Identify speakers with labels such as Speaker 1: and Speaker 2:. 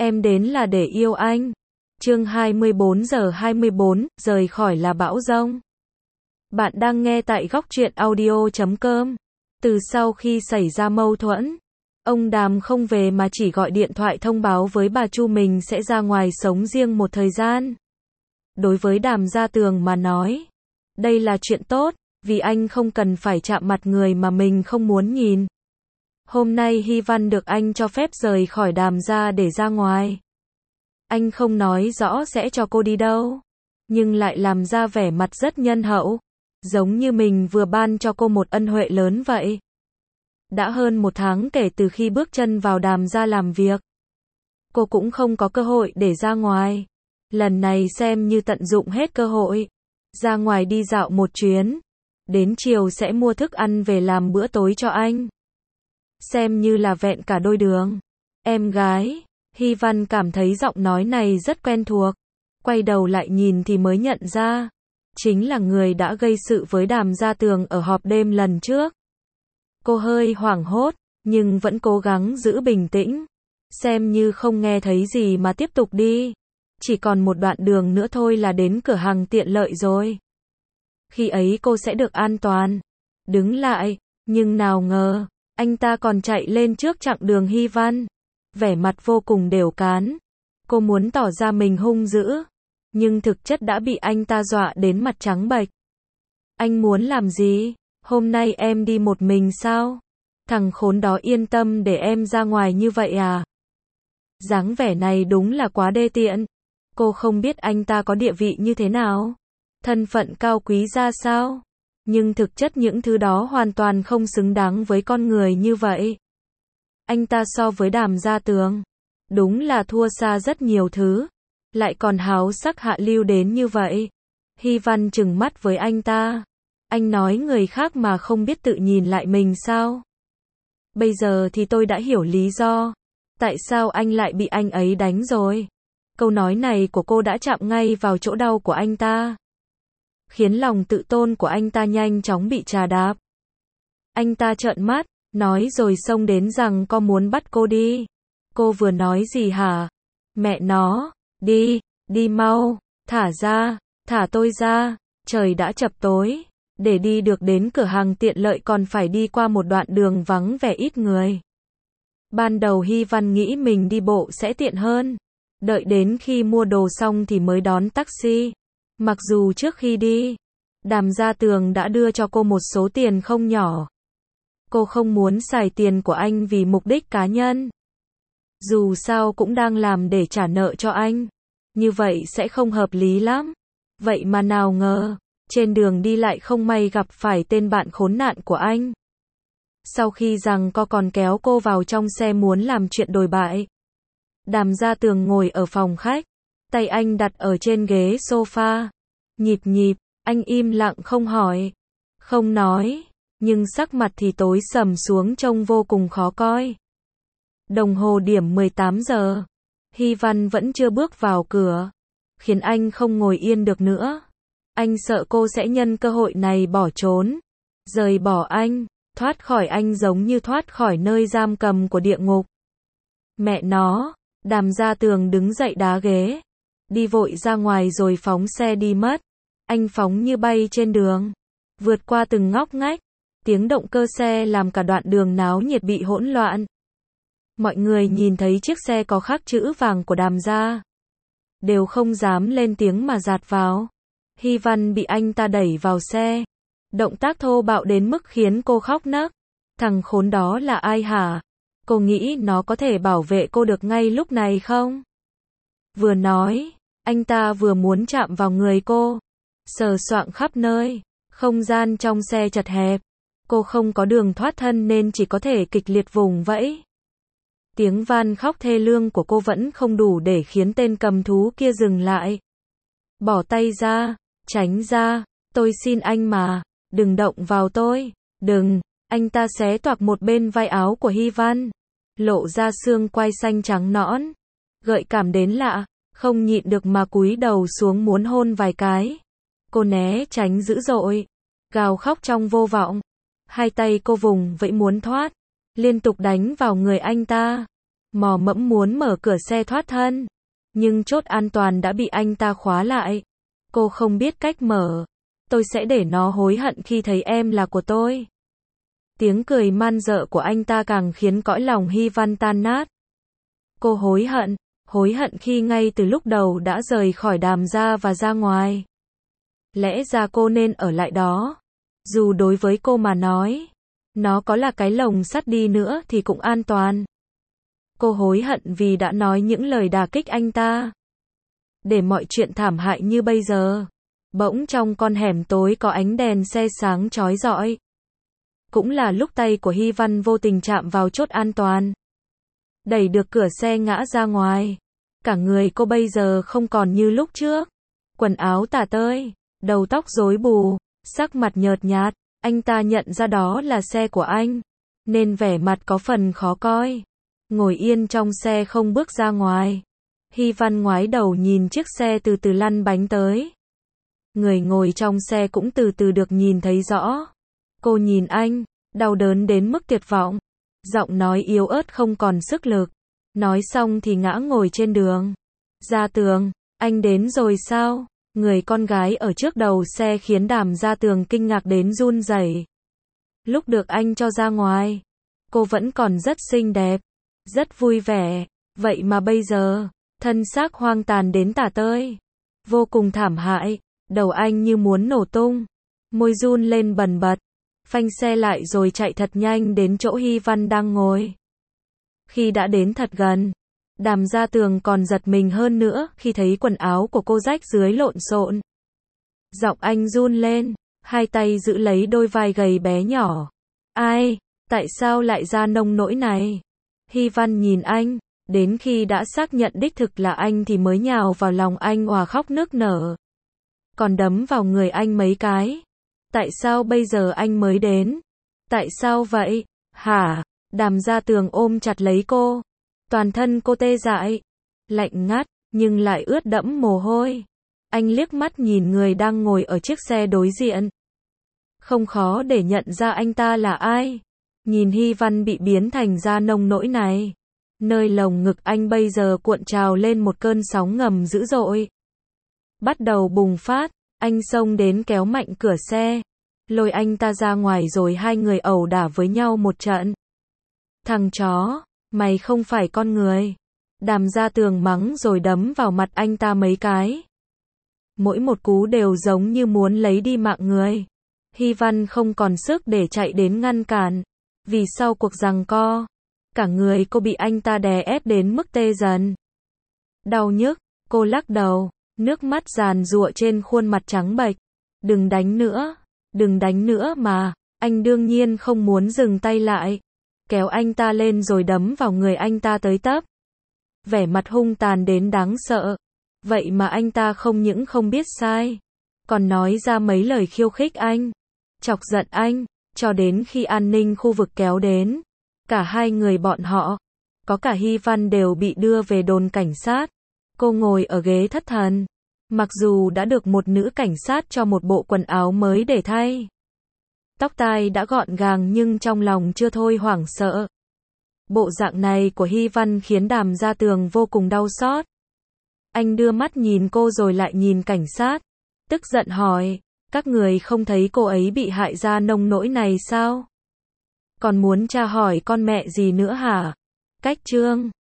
Speaker 1: Em đến là để yêu anh. Chương 24 giờ 24, rời khỏi là bão giông. Bạn đang nghe tại góc truyện audio.com. Từ sau khi xảy ra mâu thuẫn, ông Đàm không về mà chỉ gọi điện thoại thông báo với bà Chu mình sẽ ra ngoài sống riêng một thời gian. Đối với Đàm Gia Tường mà nói, đây là chuyện tốt, vì anh không cần phải chạm mặt người mà mình không muốn nhìn. Hôm nay Hy Văn được anh cho phép rời khỏi Đàm gia để ra ngoài. Anh không nói rõ sẽ cho cô đi đâu, nhưng lại làm ra vẻ mặt rất nhân hậu, giống như mình vừa ban cho cô một ân huệ lớn vậy. Đã hơn 1 tháng kể từ khi bước chân vào Đàm gia làm việc, cô cũng không có cơ hội để ra ngoài. Lần này xem như tận dụng hết cơ hội, ra ngoài đi dạo một chuyến, đến chiều sẽ mua thức ăn về làm bữa tối cho anh. Xem như là vẹn cả đôi đường. Em gái, Hy Văn cảm thấy giọng nói này rất quen thuộc. Quay đầu lại nhìn thì mới nhận ra, chính là người đã gây sự với Đàm Gia Tường ở họp đêm lần trước. Cô hơi hoảng hốt, nhưng vẫn cố gắng giữ bình tĩnh. Xem như không nghe thấy gì mà tiếp tục đi. Chỉ còn một đoạn đường nữa thôi là đến cửa hàng tiện lợi rồi. Khi ấy cô sẽ được an toàn. Đứng lại, nhưng nào ngờ, anh ta còn chạy lên trước chặng đường Hy Văn. Vẻ mặt vô cùng đều cán. Cô muốn tỏ ra mình hung dữ, nhưng thực chất đã bị anh ta dọa đến mặt trắng bệch. Anh muốn làm gì? Hôm nay em đi một mình sao? Thằng khốn đó yên tâm để em ra ngoài như vậy à? Dáng vẻ này đúng là quá đê tiện. Cô không biết anh ta có địa vị như thế nào, thân phận cao quý ra sao. Nhưng thực chất những thứ đó hoàn toàn không xứng đáng với con người như vậy. Anh ta so với Đàm Gia Tường, đúng là thua xa rất nhiều thứ. Lại còn háo sắc hạ lưu đến như vậy. Hy Văn trừng mắt với anh ta. Anh nói người khác mà không biết tự nhìn lại mình sao? Bây giờ thì tôi đã hiểu lý do. Tại sao anh lại bị anh ấy đánh rồi? Câu nói này của cô đã chạm ngay vào chỗ đau của anh ta, khiến lòng tự tôn của anh ta nhanh chóng bị trà đạp. Anh ta trợn mắt, nói rồi xông đến rằng có muốn bắt cô đi. Cô vừa nói gì hả? Mẹ nó, đi, đi mau, thả ra, thả tôi ra, trời đã chập tối. Để đi được đến cửa hàng tiện lợi còn phải đi qua một đoạn đường vắng vẻ ít người. Ban đầu Hy Văn nghĩ mình đi bộ sẽ tiện hơn. Đợi đến khi mua đồ xong thì mới đón taxi. Mặc dù trước khi đi, Đàm Gia Tường đã đưa cho cô một số tiền không nhỏ. Cô không muốn xài tiền của anh vì mục đích cá nhân. Dù sao cũng đang làm để trả nợ cho anh. Như vậy sẽ không hợp lý lắm. Vậy mà nào ngờ, trên đường đi lại không may gặp phải tên bạn khốn nạn của anh. Sau khi giằng co còn kéo cô vào trong xe muốn làm chuyện đồi bại. Đàm Gia Tường ngồi ở phòng khách, tay anh đặt ở trên ghế sofa. Nhịp nhịp, anh im lặng không hỏi, không nói, nhưng sắc mặt thì tối sầm xuống trông vô cùng khó coi. Đồng hồ điểm 18 giờ, Hy Văn vẫn chưa bước vào cửa, khiến anh không ngồi yên được nữa. Anh sợ cô sẽ nhân cơ hội này bỏ trốn, rời bỏ anh, thoát khỏi anh giống như thoát khỏi nơi giam cầm của địa ngục. Mẹ nó, Đàm Gia Tường đứng dậy đá ghế, đi vội ra ngoài rồi phóng xe đi mất. Anh phóng như bay trên đường, vượt qua từng ngóc ngách, tiếng động cơ xe làm cả đoạn đường náo nhiệt bị hỗn loạn. Mọi người nhìn thấy chiếc xe có khắc chữ vàng của Đàm gia, đều không dám lên tiếng mà dạt vào. Hy Văn bị anh ta đẩy vào xe, động tác thô bạo đến mức khiến cô khóc nấc. Thằng khốn đó là ai hả? Cô nghĩ nó có thể bảo vệ cô được ngay lúc này không? Vừa nói, anh ta vừa muốn chạm vào người cô, sờ soạng khắp nơi. Không gian trong xe chật hẹp, cô không có đường thoát thân nên chỉ có thể kịch liệt vùng vẫy. Tiếng van khóc thê lương của cô vẫn không đủ để khiến tên cầm thú kia dừng lại. Bỏ tay ra, tránh ra, tôi xin anh mà, đừng động vào tôi, đừng. Anh ta xé toạc một bên vai áo của Hy Văn, lộ ra xương quai xanh trắng nõn, gợi cảm đến lạ, không nhịn được mà cúi đầu xuống muốn hôn vài cái. Cô né tránh dữ dội, gào khóc trong vô vọng. Hai tay cô vùng vẫy muốn thoát, liên tục đánh vào người anh ta. mò mẫm muốn mở cửa xe thoát thân. Nhưng chốt an toàn đã bị anh ta khóa lại. Cô không biết cách mở. Tôi sẽ để nó hối hận khi thấy em là của tôi. Tiếng cười man dợ của anh ta càng khiến cõi lòng Hy Văn tan nát. Cô hối hận khi ngay từ lúc đầu đã rời khỏi Đàm gia và ra ngoài. Lẽ ra cô nên ở lại đó. Dù đối với cô mà nói, nó có là cái lồng sắt đi nữa thì cũng an toàn. Cô hối hận vì đã nói những lời đả kích anh ta. Để mọi chuyện thảm hại như bây giờ. Bỗng trong con hẻm tối có ánh đèn xe sáng chói rọi. Cũng là lúc tay của Hy Văn vô tình chạm vào chốt an toàn. Đẩy được cửa xe ngã ra ngoài. Cả người cô bây giờ không còn như lúc trước. Quần áo tả tơi, đầu tóc rối bù, sắc mặt nhợt nhạt. Anh ta nhận ra đó là xe của anh, nên vẻ mặt có phần khó coi. Ngồi yên trong xe không bước ra ngoài. Hy Văn ngoái đầu nhìn chiếc xe từ từ lăn bánh tới. Người ngồi trong xe cũng từ từ được nhìn thấy rõ. Cô nhìn anh, đau đớn đến mức tuyệt vọng. Giọng nói yếu ớt không còn sức lực. Nói xong thì ngã ngồi trên đường. Gia Tường, anh đến rồi sao? Người con gái ở trước đầu xe khiến Đàm Gia Tường kinh ngạc đến run rẩy. Lúc được anh cho ra ngoài, cô vẫn còn rất xinh đẹp, rất vui vẻ. Vậy mà bây giờ, thân xác hoang tàn đến tả tơi. Vô cùng thảm hại. Đầu anh như muốn nổ tung. Môi run lên bần bật. Phanh xe lại rồi chạy thật nhanh đến chỗ Hy Văn đang ngồi. Khi đã đến thật gần, Đàm Gia Tường còn giật mình hơn nữa khi thấy quần áo của cô rách rưới lộn xộn. Giọng anh run lên, hai tay giữ lấy đôi vai gầy bé nhỏ. Ai? Tại sao lại ra nông nỗi này? Hy Văn nhìn anh, đến khi đã xác nhận đích thực là anh thì mới nhào vào lòng anh òa khóc nức nở. Còn đấm vào người anh mấy cái. Tại sao bây giờ anh mới đến? Tại sao vậy? Hả? Đàm Gia Tường ôm chặt lấy cô. Toàn thân cô tê dại, lạnh ngắt, nhưng lại ướt đẫm mồ hôi. Anh liếc mắt nhìn người đang ngồi ở chiếc xe đối diện. Không khó để nhận ra anh ta là ai. Nhìn Hy Văn bị biến thành da nông nỗi này. Nơi lồng ngực anh bây giờ cuộn trào lên một cơn sóng ngầm dữ dội. Bắt đầu bùng phát, anh xông đến kéo mạnh cửa xe. Lôi anh ta ra ngoài rồi hai người ẩu đả với nhau một trận. Thằng chó, mày không phải con người. Đàm Gia Tường mắng rồi đấm vào mặt anh ta mấy cái. Mỗi một cú đều giống như muốn lấy đi mạng người. Hy Văn không còn sức để chạy đến ngăn cản. Vì sau cuộc giằng co, cả người cô bị anh ta đè ép đến mức tê dần. Đau nhức, cô lắc đầu, nước mắt giàn giụa trên khuôn mặt trắng bệch. Đừng đánh nữa mà. Anh đương nhiên không muốn dừng tay lại. Kéo anh ta lên rồi đấm vào người anh ta tới tấp. Vẻ mặt hung tàn đến đáng sợ. Vậy mà anh ta không những không biết sai, còn nói ra mấy lời khiêu khích anh, chọc giận anh, cho đến khi an ninh khu vực kéo đến. Cả hai người bọn họ, có cả Hy Văn đều bị đưa về đồn cảnh sát. Cô ngồi ở ghế thất thần. Mặc dù đã được một nữ cảnh sát cho một bộ quần áo mới để thay. Tóc tai đã gọn gàng nhưng trong lòng chưa thôi hoảng sợ. Bộ dạng này của Hy Văn khiến Đàm Gia Tường vô cùng đau xót. Anh đưa mắt nhìn cô rồi lại nhìn cảnh sát. Tức giận hỏi, các người không thấy cô ấy bị hại ra nông nỗi này sao? Còn muốn tra hỏi con mẹ gì nữa hả? Cách chương